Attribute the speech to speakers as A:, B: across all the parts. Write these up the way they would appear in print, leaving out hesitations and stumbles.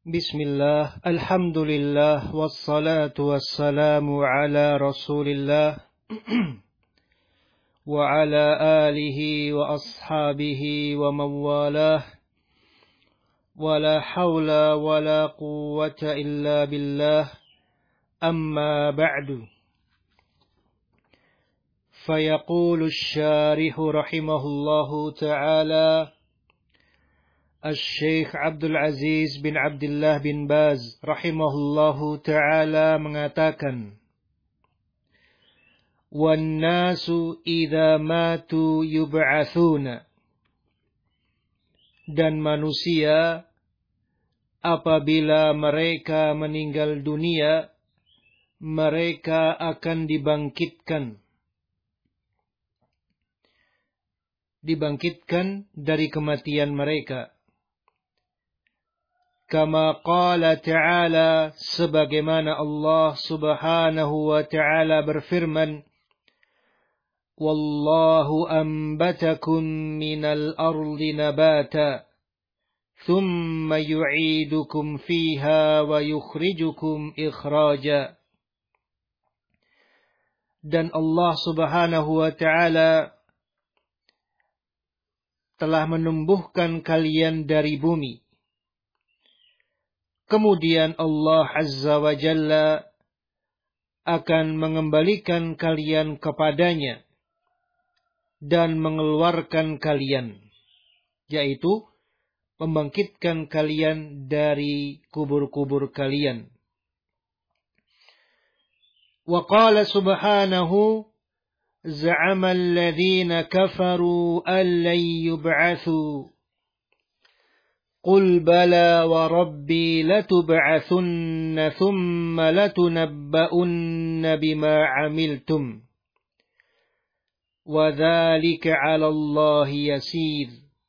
A: Bismillah, alhamdulillah, wassalatu wassalamu ala rasulillah wa ala alihi wa ashabihi wa mawalah wa la hawla wa la quwwata illa billah amma ba'du. Fayaqulu syarihu rahimahullahu ta'ala Al-Syeikh Abdul Aziz bin Abdullah bin Baz rahimahullahu ta'ala mengatakan, "Wan-nasu idza matu yub'atsuna." Dan manusia apabila mereka meninggal dunia, mereka akan dibangkitkan. Dibangkitkan dari kematian mereka. Kama qala ta'ala, sebagaimana Allah subhanahu wa ta'ala berfirman, Wallahu ambatakum minal ardi nabata, thumma yu'idukum fiha wa yukhrijukum ikhraja. Dan Allah subhanahu wa ta'ala telah menumbuhkan kalian dari bumi. Kemudian Allah Azza wa Jalla akan mengembalikan kalian kepadanya dan mengeluarkan kalian, yaitu membangkitkan kalian dari kubur-kubur kalian. Wa qala subhanahu, za'ama alladhina kafaru an lan yub'athu. قل بلى وربي لتبعثن ثم لتنبؤن بما عملتم وذلك على الله يسير.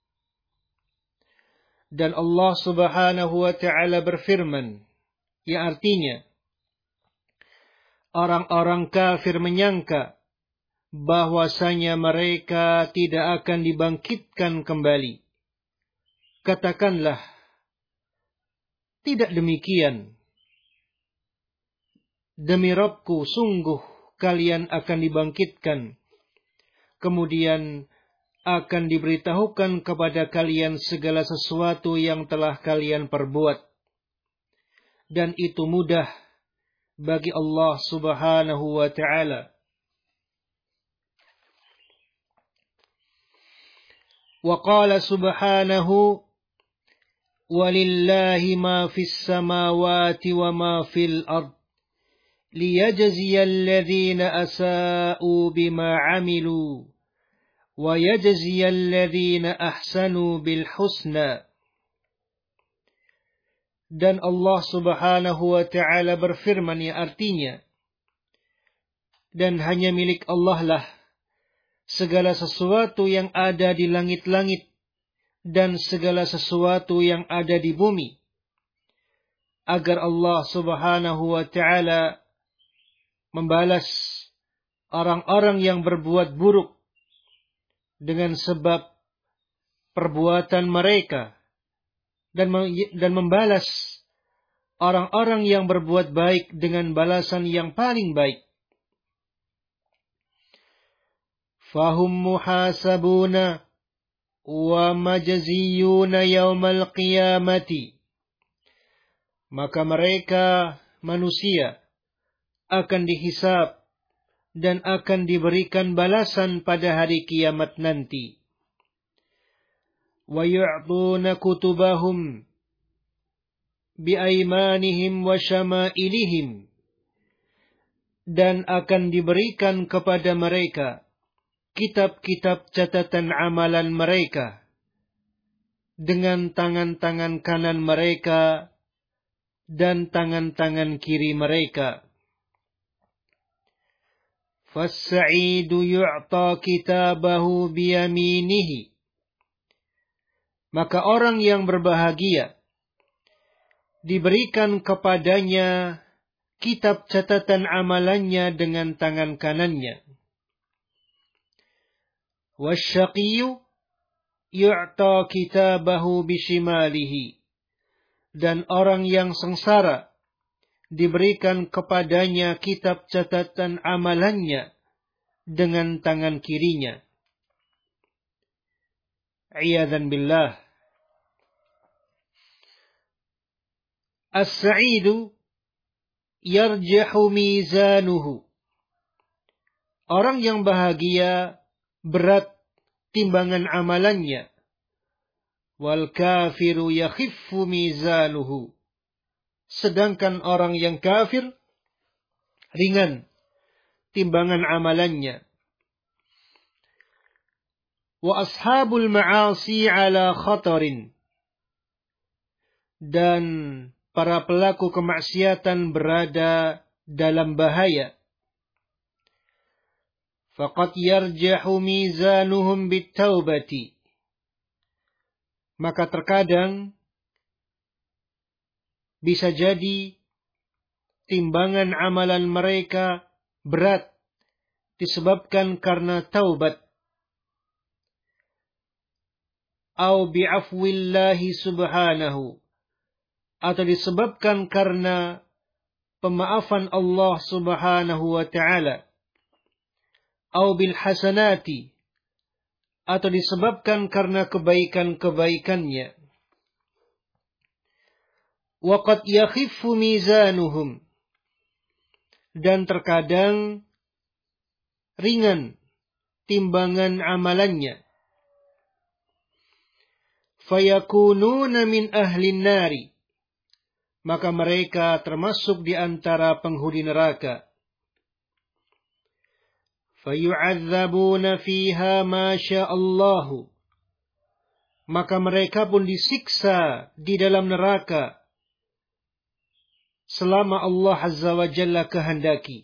A: Dan Allah subhanahu wa ta'ala berfirman, yang artinya, orang-orang kafir menyangka bahwasanya mereka tidak akan dibangkitkan kembali. Katakanlah, tidak demikian. Demi Rabbku, sungguh kalian akan dibangkitkan. Kemudian akan diberitahukan kepada kalian segala sesuatu yang telah kalian perbuat. Dan itu mudah bagi Allah subhanahu wa ta'ala. Wa qala subhanahu, وَلِلَّهِ مَا فِي السَّمَاوَاتِ وَمَا فِي الْأَرْضِ لِيَجْزِيَ الَّذِينَ أَسَاءُوا بِمَا عَمِلُوا وَيَجْزِيَ الَّذِينَ أَحْسَنُوا بِالْحُسْنَى. Dan Allah subhanahu wa ta'ala berfirman, yang artinya, dan hanya milik Allah lah segala sesuatu yang ada di langit-langit dan segala sesuatu yang ada di bumi, agar Allah subhanahu wa ta'ala membalas orang-orang yang berbuat buruk dengan sebab perbuatan mereka, dan membalas orang-orang yang berbuat baik dengan balasan yang paling baik. Fahum muhasabuna wa majziyuna yaumal qiyamati. Maka mereka manusia akan dihisab dan akan diberikan balasan pada hari kiamat nanti. Wa yu'tuna kutubahum biaimanihim wa syama'ilihim. Dan akan diberikan kepada mereka kitab-kitab catatan amalan mereka dengan tangan-tangan kanan mereka dan tangan-tangan kiri mereka. Fas-sa'idu yu'ta kitabahu biyaminihi. Maka orang yang berbahagia diberikan kepadanya kitab catatan amalannya dengan tangan kanannya. Wasyaqiyyu yu'ta kitabahu bishimalihi. dan orang yang sengsara diberikan kepadanya kitab catatan amalannya dengan tangan kirinya. Iyadzan billah. As-sa'idu yarjahu mizanuhu. Orang yang bahagia berat timbangan amalannya. Wal kafiru yakhiffu mizanuhu. Sedangkan orang yang kafir ringan timbangan amalannya. Wa ashabul ma'asi ala khatarin. Dan para pelaku kemaksiatan berada dalam bahaya. Faqad yarjahu mizanuhum bit-taubati. Maka terkadang bisa jadi timbangan amalan mereka berat disebabkan karena taubat. Au bi'afwillahi subhanahu. Atau disebabkan karena pemaafan Allah subhanahu wa ta'ala. Au bil hasanati. Atau disebabkan karena kebaikan-kebaikannya. Wa qad yakhiffu mizanuhum. Dan terkadang ringan timbangan amalannya. Fayakununa min ahlin nari. Maka mereka termasuk di antara penghuni neraka. Fayu'adzabuna fiha ma sya'allahu. Maka mereka pun disiksa di dalam neraka selama Allah Azza wa Jalla kehendaki.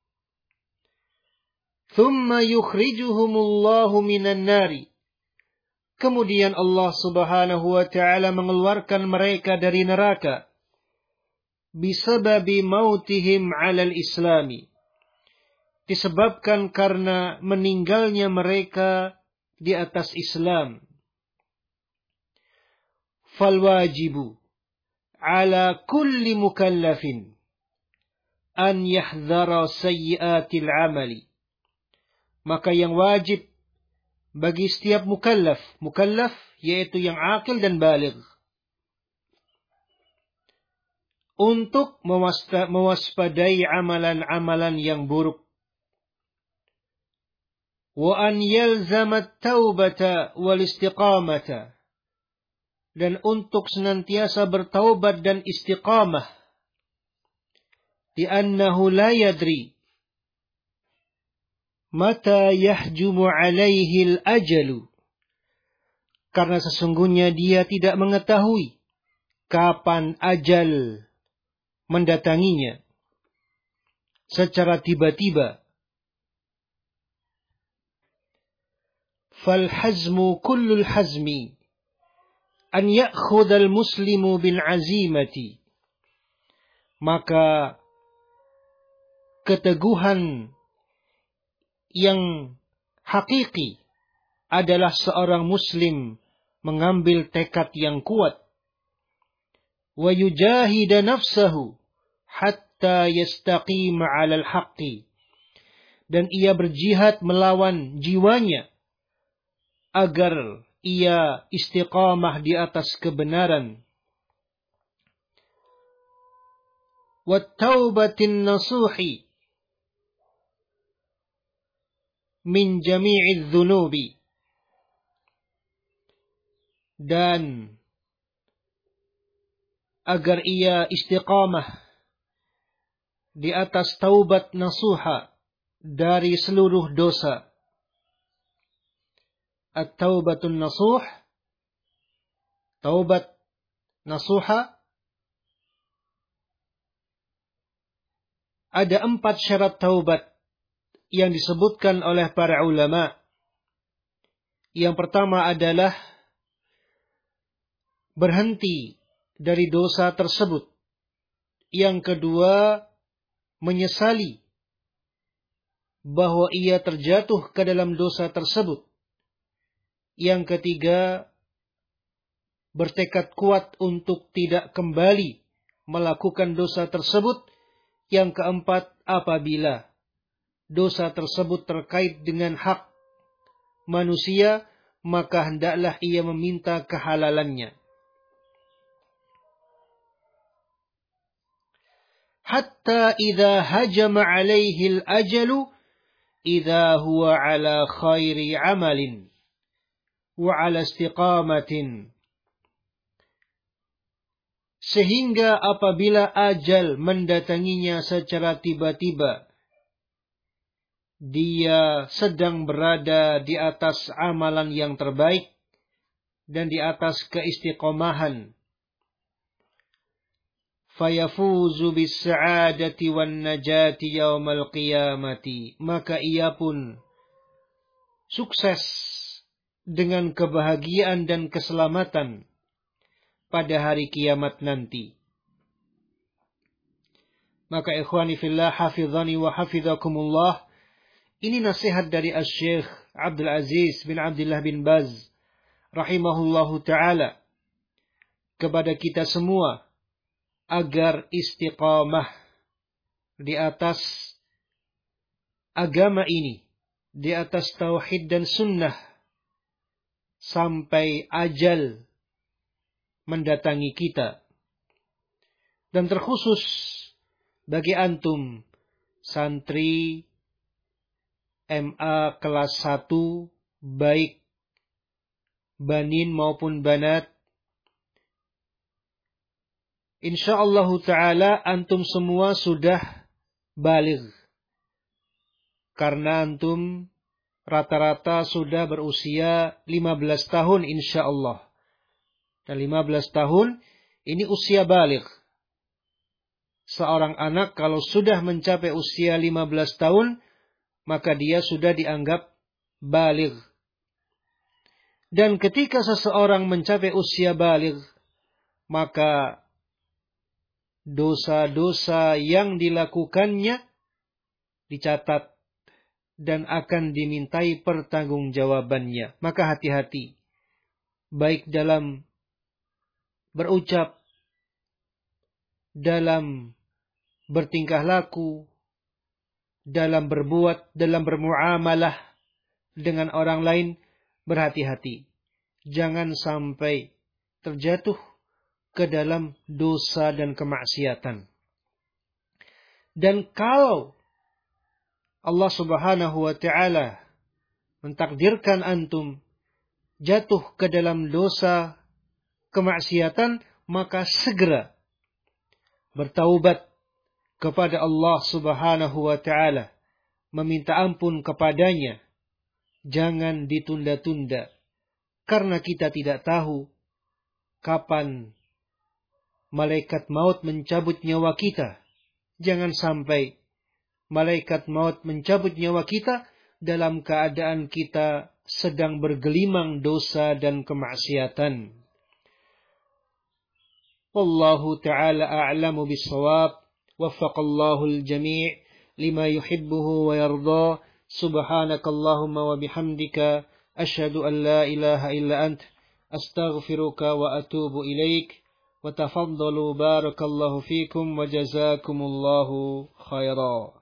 A: Thumma yukhrijuhumullahu minan nari. Kemudian Allah Subhanahu wa ta'ala mengeluarkan mereka dari neraka. Bisababi mautihim 'alal islami. Disebabkan karena meninggalnya mereka di atas Islam. Fal wajibu 'ala kulli mukallafin an yahdhara sayyi'atil 'amali. Maka yang wajib bagi setiap mukallaf, mukallaf yaitu yang akil dan baligh, untuk mewaspadai amalan-amalan yang buruk. Wa an yalzama at-taubata wal istiqamata. Dan untuk senantiasa bertaubat dan istiqamah. Li'annahu la yadri mata yahjumu alaihi al-ajalu. Karena sesungguhnya dia tidak mengetahui kapan ajal mendatanginya secara tiba-tiba. Fal hazmu kullul hazmi an ya'khudhal muslimu bil azimati. Maka keteguhan yang hakiki adalah seorang muslim mengambil tekad yang kuat. Wa yujahida nafsahu hatta yastaqima 'alal haqqi. Dan ia berjihad melawan jiwanya agar ia istiqamah di atas kebenaran. Wat taubatin nasuhi min jami'iz dzunubi. Dan agar ia istiqamah di atas taubat nasuha dari seluruh dosa. At-taubatun nasuh, taubat nasuha, ada 4 syarat taubat yang disebutkan oleh para ulama. Yang pertama adalah berhenti dari dosa tersebut. Yang kedua, menyesali bahwa ia terjatuh ke dalam dosa tersebut. Yang ketiga, bertekad kuat untuk tidak kembali melakukan dosa tersebut. Yang keempat, apabila dosa tersebut terkait dengan hak manusia, maka hendaklah ia meminta kehalalannya. Hatta idza hajama alaihi al-ajalu idza huwa ala khairi amalin wa ala istiqamatin. Sehingga apabila ajal mendatanginya secara tiba-tiba, dia sedang berada di atas amalan yang terbaik dan di atas keistiqomahan. Fayafuzu bis-sa'adati wan najati yaumal qiyamati. Maka ia pun sukses dengan kebahagiaan dan keselamatan pada hari kiamat nanti. Maka ikhwani fillah, hafizani wa hafizakumullah, ini nasihat dari Asy-Syaikh Abdul Aziz bin Abdullah bin Baz rahimahullahu ta'ala kepada kita semua agar istiqamah di atas agama ini, di atas tauhid dan sunnah sampai ajal mendatangi kita. Dan terkhusus bagi antum santri MA kelas 1, baik banin maupun banat, insyaallah ta'ala antum semua sudah baligh. Karena antum rata-rata sudah berusia 15 tahun insyaallah. Dan 15 tahun ini usia baligh. Seorang anak kalau sudah mencapai usia 15 tahun, maka dia sudah dianggap baligh. Dan ketika seseorang mencapai usia baligh, maka dosa-dosa yang dilakukannya dicatat dan akan dimintai pertanggungjawabannya. Maka hati-hati, baik dalam berucap, dalam bertingkah laku, dalam berbuat, dalam bermuamalah dengan orang lain, berhati-hati. Jangan sampai terjatuh ke dalam dosa dan kemaksiatan. Dan kalau Allah Subhanahu wa ta'ala mentakdirkan antum jatuh ke dalam dosa kemaksiatan, maka segera bertaubat kepada Allah Subhanahu wa ta'ala, meminta ampun kepadanya. Jangan ditunda-tunda, karena kita tidak tahu kapan malaikat maut mencabut nyawa kita. Jangan sampai malaikat maut mencabut nyawa kita dalam keadaan kita sedang bergelimang dosa dan kemaksiatan. Wallahu ta'ala a'lamu bis-shawab. Waffaqallahu al-jami' lima yuhibbuhu wa yarda. Subhanakallahumma wa bihamdika asyhadu an la ilaha illa ant astaghfiruka wa atubu ilaik. وتفضلوا بارك الله فيكم وجزاكم الله خيرا.